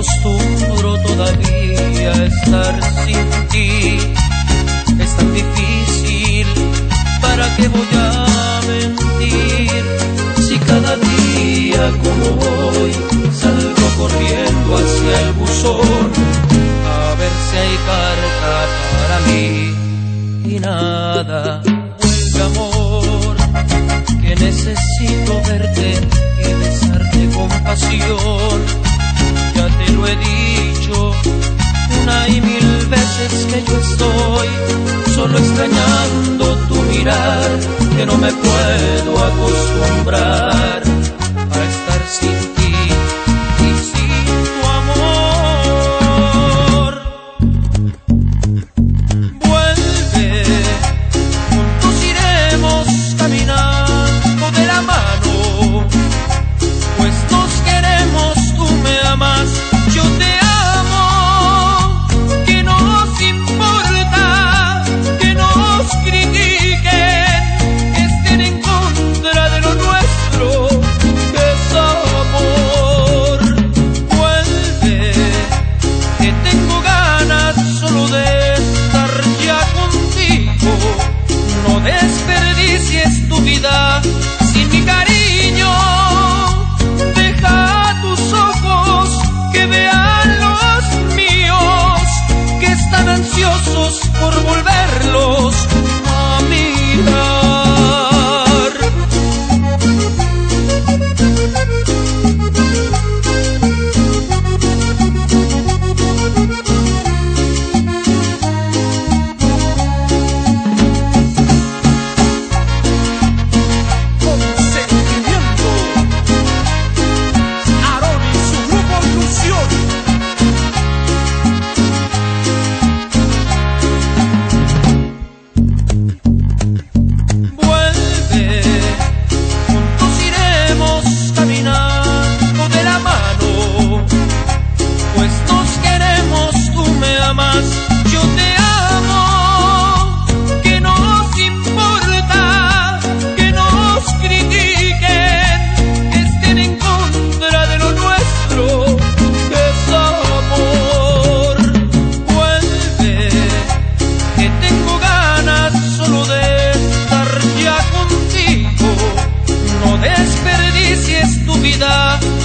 acostumbro todavía a estar sin ti. Es tan difícil, ¿para qué voy a mentir? Si cada día como hoy salgo corriendo hacia el buzón a ver si hay carta para mí. Y nada, vuelve amor, que necesito verte y besarte con pasión. Ya te lo he dicho una y mil veces que yo estoy solo extrañando tu mirar, que no me puedo acostumbrar a estar sin ti y sin tu amor. Vuelve, juntos iremos caminando de la mano, pues nos queremos, tú me amas, yo te amo. Que nos importa que nos critiquen, que estén en contra de lo nuestro, que es amor. Vuelve, que tengo ganas solo de estar ya contigo. No desperdicies tu vida sin mi cariño. Deja tus ojos que vean los míos, que están ansiosos por volverlos a mirar. Con sentimiento, Aarón y su grupo Ilusión. Vuelve, juntos iremos caminando de la mano, pues nos queremos, tú me amas, yo te amo. Que nos importa que nos critiquen, que estén en contra de lo nuestro, que es amor. Vuelve, que tengo ganas solo de estar ya contigo. No desperdicies tu vida